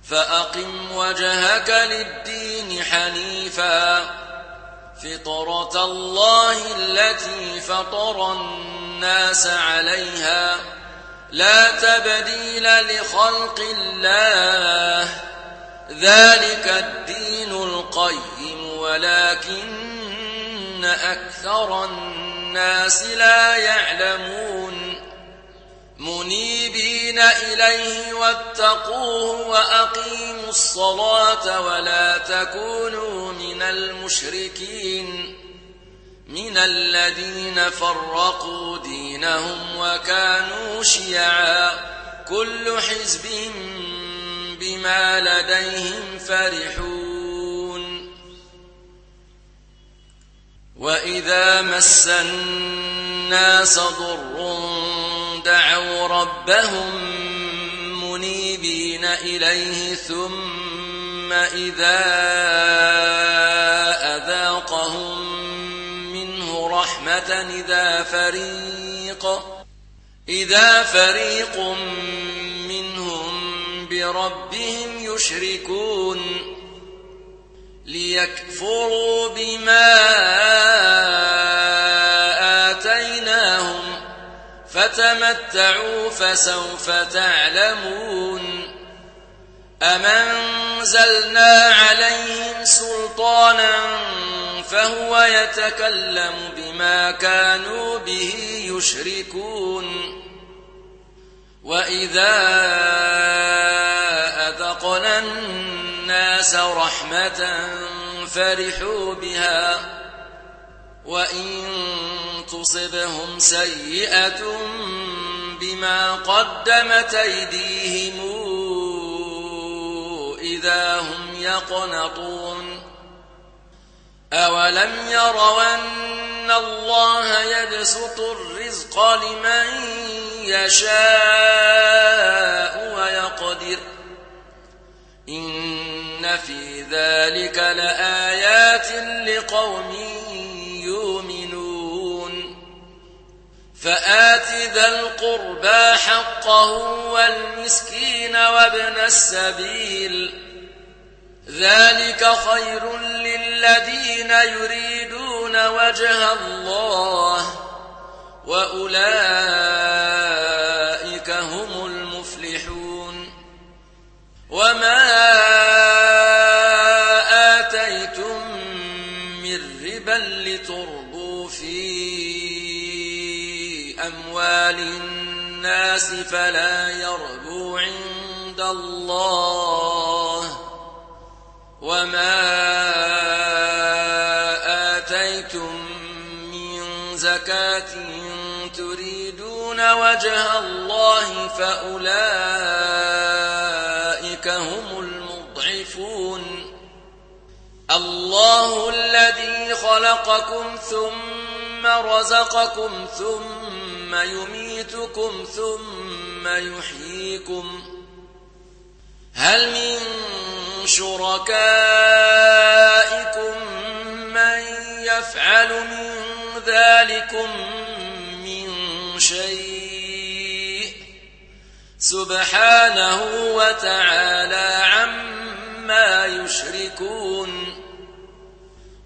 فأقم وجهك للدين حنيفا فطرة الله التي فطر الناس عليها لا تبديل لخلق الله ذلك الدين القيم ولكن أكثر الناس لا يعلمون منيبين إليه واتقوه وأقيموا الصلاة ولا تكونوا من المشركين من الذين فرقوا دينهم وكانوا شيعا كل حزب بما لديهم فرحون وإذا مس الناس ضر دعوا ربهم منيبين إليه ثم إذا أذاقهم منه رحمة إذا فريق منهم بربهم يشركون ليكفروا بما آتيناهم فتمتعوا فسوف تعلمون أم أنزلنا عليهم سلطانا فهو يتكلم بما كانوا به يشركون وإذا أذقنا الناس رحمة فرحوا بها وإن تصبهم سيئة بما قدمت أيديهم إذا هم يقنطون أولم يروا أن الله يبسط الرزق لمن يشاء ويقدر إن في ذلك لآيات لقوم يؤمنون فآت ذا القربى حقه والمسكين وابن السبيل ذلك خير للذين يريدون وجه الله وأولئك هم المفلحون وما آتيتم من ربا لتربوا في أموال الناس فلا يربو عند الله وما آتيتم من زكاة تريدون وجه الله فأولئك هم المضعفون الله الذي خلقكم ثم رزقكم ثم يميتكم ثم يحييكم هل من شركائكم من يفعل من ذلكم من شيء سبحانه وتعالى عما يشركون